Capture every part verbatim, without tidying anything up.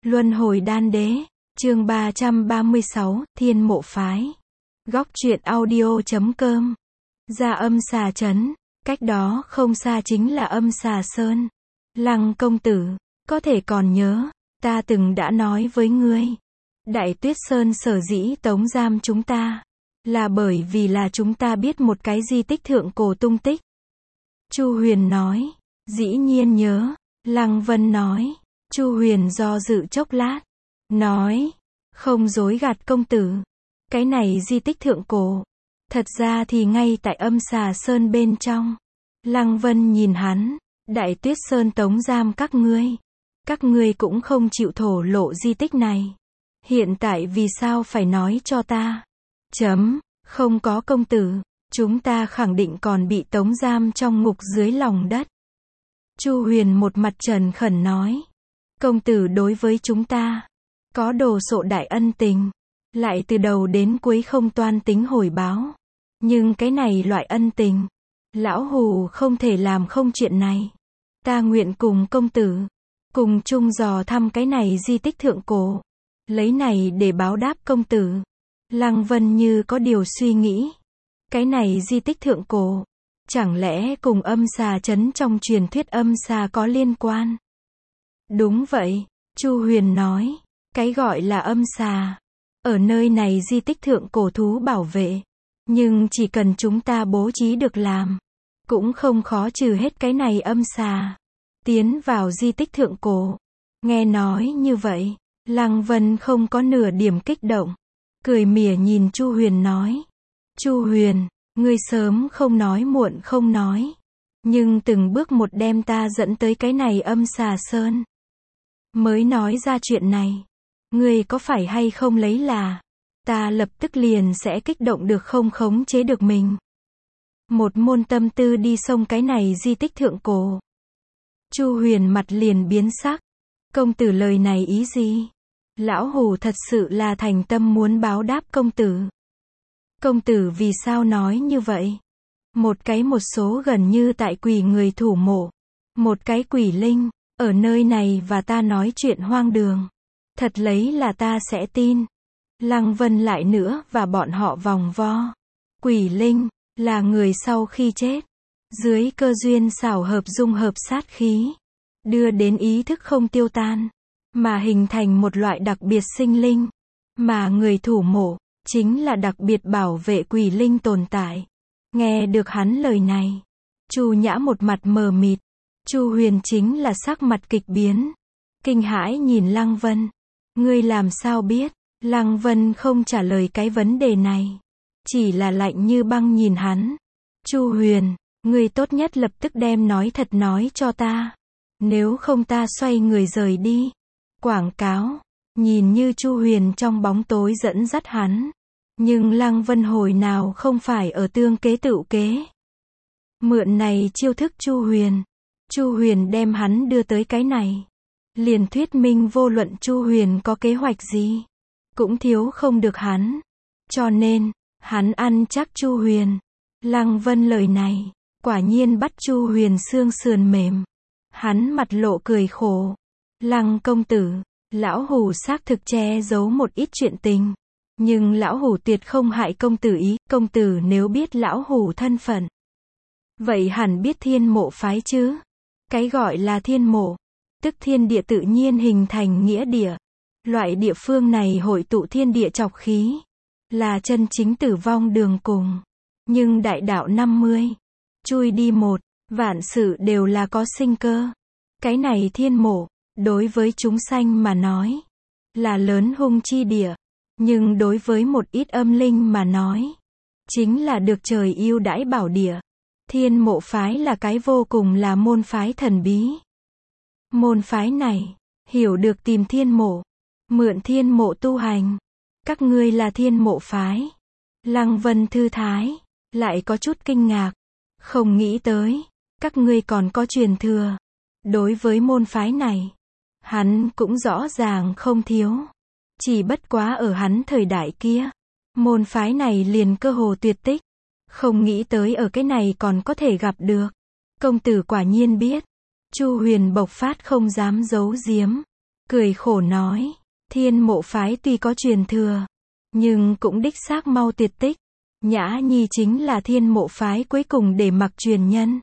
Luân hồi đan đế, chương ba trăm ba mươi sáu, Thiên Mộ Phái. Góc truyện audio chấm com. Ra Âm Xà Trấn, cách đó không xa chính là Âm Xà Sơn. Lăng công tử, có thể còn nhớ, ta từng đã nói với ngươi. Đại Tuyết Sơn sở dĩ tống giam chúng ta, là bởi vì là chúng ta biết một cái di tích thượng cổ tung tích. Chu Huyền nói, dĩ nhiên nhớ. Lăng Vân nói. Chu Huyền do dự chốc lát, nói, không dối gạt công tử, cái này di tích thượng cổ, thật ra thì ngay tại Âm Xà Sơn bên trong. Lăng Vân nhìn hắn, Đại Tuyết Sơn tống giam các ngươi, các ngươi cũng không chịu thổ lộ di tích này, hiện tại vì sao phải nói cho ta? Chấm, không có công tử, chúng ta khẳng định còn bị tống giam trong ngục dưới lòng đất. Chu Huyền một mặt trần khẩn nói, công tử đối với chúng ta, có đồ sộ đại ân tình, lại từ đầu đến cuối không toan tính hồi báo. Nhưng cái này loại ân tình, lão hù không thể làm không chuyện này. Ta nguyện cùng công tử, cùng chung dò thăm cái này di tích thượng cổ, lấy này để báo đáp công tử. Lăng Vân như có điều suy nghĩ. Cái này di tích thượng cổ, chẳng lẽ cùng Âm Xà Trấn trong truyền thuyết âm xà có liên quan? Đúng vậy, Chu Huyền nói, cái gọi là âm xà, ở nơi này di tích thượng cổ thú bảo vệ, nhưng chỉ cần chúng ta bố trí được làm, cũng không khó trừ hết cái này âm xà, tiến vào di tích thượng cổ. Nghe nói như vậy, Lăng Vân không có nửa điểm kích động, cười mỉa nhìn Chu Huyền nói, Chu Huyền, ngươi sớm không nói muộn không nói, nhưng từng bước một đem ta dẫn tới cái này Âm Xà Sơn. Mới nói ra chuyện này, ngươi có phải hay không lấy là, ta lập tức liền sẽ kích động được không khống chế được mình. Một môn tâm tư đi xông cái này di tích thượng cổ. Chu Huyền mặt liền biến sắc, công tử lời này ý gì? Lão hù thật sự là thành tâm muốn báo đáp công tử. Công tử vì sao nói như vậy? Một cái một số gần như tại quỷ người thủ mộ, một cái quỷ linh, ở nơi này và ta nói chuyện hoang đường. Thật lấy là ta sẽ tin. Lăng Vân lại nữa và bọn họ vòng vo. Quỷ linh, là người sau khi chết, dưới cơ duyên xảo hợp dung hợp sát khí, đưa đến ý thức không tiêu tan, mà hình thành một loại đặc biệt sinh linh, mà người thủ mộ, chính là đặc biệt bảo vệ quỷ linh tồn tại. Nghe được hắn lời này, Chu Nhã một mặt mờ mịt, Chu Huyền chính là sắc mặt kịch biến, kinh hãi nhìn Lăng Vân. Ngươi làm sao biết? Lăng Vân không trả lời cái vấn đề này, chỉ là lạnh như băng nhìn hắn. Chu Huyền, ngươi tốt nhất lập tức đem nói thật nói cho ta, nếu không ta xoay người rời đi. Quảng cáo, nhìn như Chu Huyền trong bóng tối dẫn dắt hắn, nhưng Lăng Vân hồi nào không phải ở tương kế tựu kế. Mượn này chiêu thức Chu Huyền, Chu Huyền đem hắn đưa tới cái này, liền thuyết minh vô luận Chu Huyền có kế hoạch gì, cũng thiếu không được hắn. Cho nên, hắn ăn chắc Chu Huyền. Lăng Vân lời này, quả nhiên bắt Chu Huyền xương sườn mềm. Hắn mặt lộ cười khổ. Lăng công tử, lão hủ xác thực che giấu một ít chuyện tình, nhưng lão hủ tuyệt không hại công tử ý. Công tử nếu biết lão hủ thân phận, vậy hẳn biết Thiên Mộ Phái chứ? Cái gọi là thiên mộ, tức thiên địa tự nhiên hình thành nghĩa địa. Loại địa phương này hội tụ thiên địa trọc khí, là chân chính tử vong đường cùng. Nhưng đại đạo năm mươi, chui đi một, vạn sự đều là có sinh cơ. Cái này thiên mộ, đối với chúng sanh mà nói, là lớn hung chi địa. Nhưng đối với một ít âm linh mà nói, chính là được trời yêu đãi bảo địa. Thiên Mộ Phái là cái vô cùng là môn phái thần bí. Môn phái này, hiểu được tìm thiên mộ, mượn thiên mộ tu hành. Các ngươi là Thiên Mộ Phái. Lăng Vân thư thái, lại có chút kinh ngạc. Không nghĩ tới, các ngươi còn có truyền thừa. Đối với môn phái này, hắn cũng rõ ràng không thiếu. Chỉ bất quá ở hắn thời đại kia, môn phái này liền cơ hồ tuyệt tích. Không nghĩ tới ở cái này còn có thể gặp được. Công tử quả nhiên biết. Chu Huyền bộc phát không dám giấu giếm. cười khổ nói, Thiên Mộ phái tuy có truyền thừa, nhưng cũng đích xác mau tuyệt tích. Nhã Nhi chính là Thiên Mộ phái cuối cùng để mặc truyền nhân.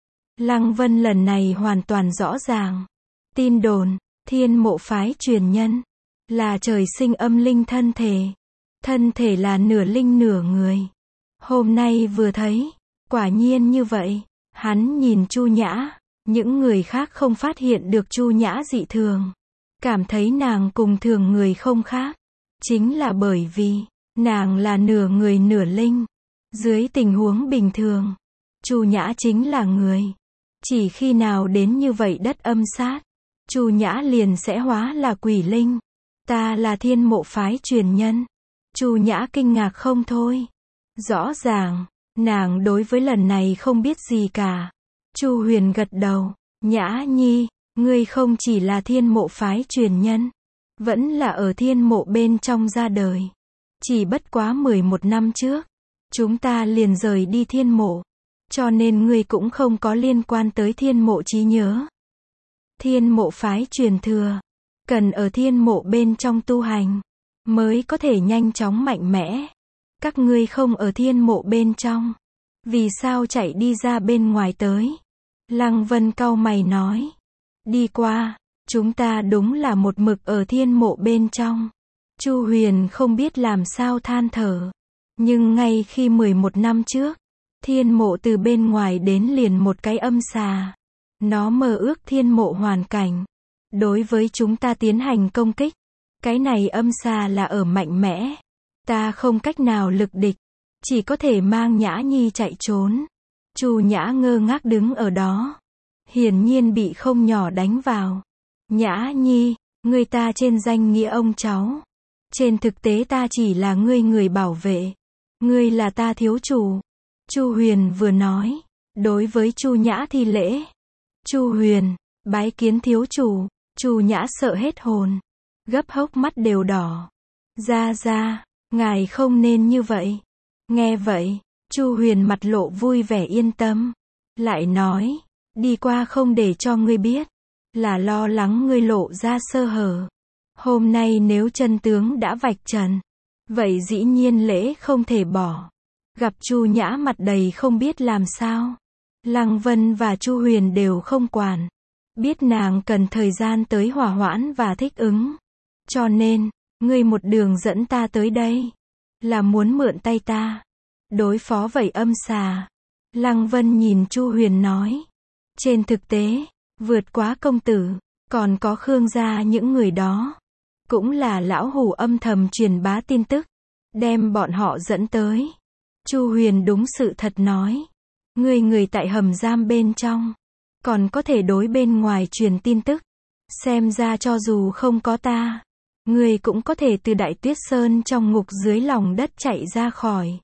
Lăng Vân lần này hoàn toàn rõ ràng. Tin đồn, Thiên Mộ phái truyền nhân là trời sinh âm linh thân thể. Thân thể là nửa linh nửa người. Hôm nay vừa thấy, quả nhiên như vậy. Hắn nhìn Chu Nhã, những người khác không phát hiện được Chu Nhã dị thường. Cảm thấy nàng cùng thường người không khác. Chính là bởi vì, nàng là nửa người nửa linh. Dưới tình huống bình thường, Chu Nhã chính là người. Chỉ khi nào đến như vậy đất âm sát, Chu Nhã liền sẽ hóa là quỷ linh. Ta là Thiên Mộ phái truyền nhân. Chu Nhã kinh ngạc không thôi. Rõ ràng, nàng đối với lần này không biết gì cả. Chu Huyền gật đầu, Nhã Nhi, ngươi không chỉ là Thiên Mộ phái truyền nhân, vẫn là ở Thiên Mộ bên trong ra đời. Chỉ bất quá mười một năm trước, chúng ta liền rời đi Thiên Mộ, cho nên ngươi cũng không có liên quan tới Thiên Mộ trí nhớ. Thiên Mộ phái truyền thừa, cần ở Thiên Mộ bên trong tu hành, mới có thể nhanh chóng mạnh mẽ. Các ngươi không ở Thiên Mộ bên trong, vì sao chạy đi ra bên ngoài tới? Lăng Vân cau mày nói, đi qua, chúng ta đúng là một mực ở Thiên Mộ bên trong. Chu Huyền không biết làm sao than thở, nhưng ngay khi mười một năm trước, Thiên Mộ từ bên ngoài đến liền một cái âm xà. Nó mơ ước Thiên Mộ hoàn cảnh, đối với chúng ta tiến hành công kích. Cái này âm xà là ở mạnh mẽ, ta không cách nào lực địch, chỉ có thể mang Nhã Nhi chạy trốn. Chu Nhã ngơ ngác đứng ở đó, hiển nhiên bị không nhỏ đánh vào. Nhã Nhi, ngươi ta trên danh nghĩa ông cháu, trên thực tế ta chỉ là ngươi người bảo vệ, ngươi là ta thiếu chủ. Chu Huyền vừa nói, đối với Chu Nhã thi lễ. Chu Huyền, bái kiến thiếu chủ. Chu Nhã sợ hết hồn, gấp hốc mắt đều đỏ. Ra ra, ngài không nên như vậy. Nghe vậy, Chu Huyền mặt lộ vui vẻ yên tâm, lại nói, đi qua không để cho ngươi biết, là lo lắng ngươi lộ ra sơ hở. Hôm nay nếu chân tướng đã vạch trần, vậy dĩ nhiên lễ không thể bỏ. Gặp Chu Nhã mặt đầy không biết làm sao, Lăng Vân và Chu Huyền đều không quản, biết nàng cần thời gian tới hòa hoãn và thích ứng. Cho nên, ngươi một đường dẫn ta tới đây, là muốn mượn tay ta, đối phó vậy âm xà. Lăng Vân nhìn Chu Huyền nói, trên thực tế, vượt quá công tử, còn có Khương gia những người đó, cũng là lão hủ âm thầm truyền bá tin tức, đem bọn họ dẫn tới. Chu Huyền đúng sự thật nói, ngươi người tại hầm giam bên trong, còn có thể đối bên ngoài truyền tin tức, xem ra cho dù không có ta, ngươi cũng có thể từ Đại Tuyết Sơn trong ngục dưới lòng đất chạy ra khỏi.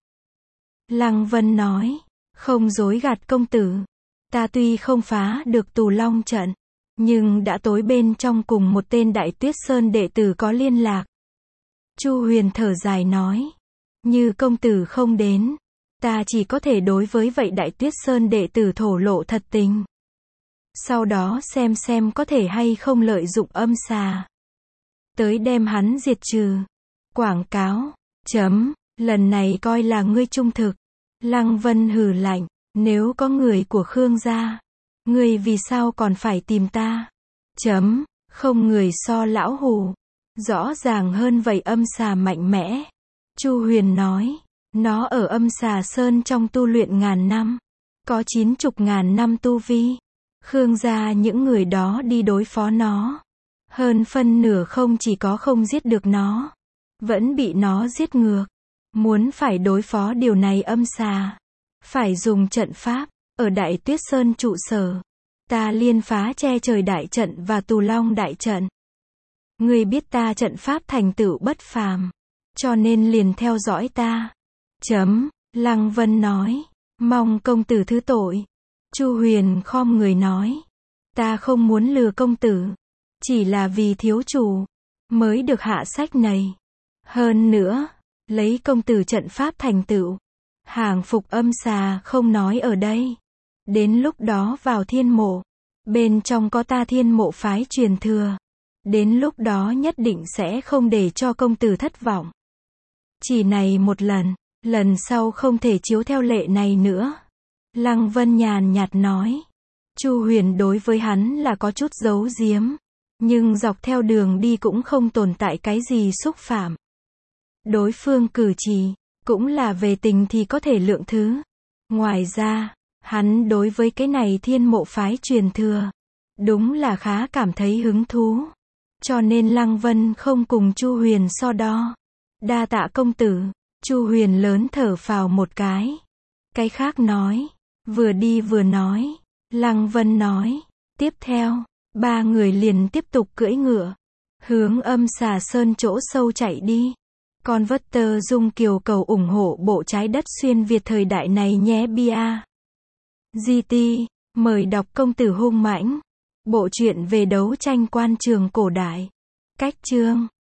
Lăng Vân nói, không dối gạt công tử, ta tuy không phá được Tù Long trận, nhưng đã tối bên trong cùng một tên Đại Tuyết Sơn đệ tử có liên lạc. Chu Huyền thở dài nói, như công tử không đến, ta chỉ có thể đối với vậy Đại Tuyết Sơn đệ tử thổ lộ thật tình. Sau đó xem xem có thể hay không lợi dụng âm xà, tới đem hắn diệt trừ. Quảng cáo, chấm, lần này coi là ngươi trung thực. Lăng Vân hừ lạnh, nếu có người của Khương gia, ngươi vì sao còn phải tìm ta? Chấm, không người so lão hủ, rõ ràng hơn vậy âm xà mạnh mẽ. Chu Huyền nói, nó ở âm xà sơn trong tu luyện ngàn năm, có chín chục ngàn năm tu vi. Khương gia những người đó đi đối phó nó, hơn phân nửa không chỉ có không giết được nó, vẫn bị nó giết ngược. Muốn phải đối phó điều này âm xà, phải dùng trận pháp, ở Đại Tuyết Sơn trụ sở. Ta liên phá che trời đại trận và Tù Long đại trận. Ngươi biết ta trận pháp thành tựu bất phàm, cho nên liền theo dõi ta. Chấm, Lăng Vân nói, mong công tử thứ tội. Chu Huyền khom người nói, ta không muốn lừa công tử, chỉ là vì thiếu chủ, mới được hạ sách này. Hơn nữa, lấy công tử trận pháp thành tựu, hàng phục âm xà không nói ở đây. Đến lúc đó vào Thiên Mộ, bên trong có ta Thiên Mộ phái truyền thừa, Đến lúc đó nhất định sẽ không để cho công tử thất vọng. Chỉ này một lần, lần sau không thể chiếu theo lệ này nữa. Lăng Vân nhàn nhạt nói. Chu Huyền đối với hắn là có chút giấu giếm, nhưng dọc theo đường đi cũng không tồn tại cái gì xúc phạm. Đối phương cử chỉ, cũng là về tình thì có thể lượng thứ. Ngoài ra, hắn đối với cái này Thiên Mộ phái truyền thừa, đúng là khá cảm thấy hứng thú. Cho nên Lăng Vân không cùng Chu Huyền so đo. Đa tạ công tử. Chu Huyền lớn thở phào một cái. Cái khác nói. Vừa đi vừa nói. Lăng Vân nói. Tiếp theo, ba người liền tiếp tục cưỡi ngựa, hướng Âm Xà Sơn chỗ sâu chạy đi. Con vất tơ dung kiều cầu ủng hộ bộ trái đất xuyên Việt thời đại này nhé bia. giê tê, mời đọc công tử hung mãnh. Bộ truyện về đấu tranh quan trường cổ đại. Cách chương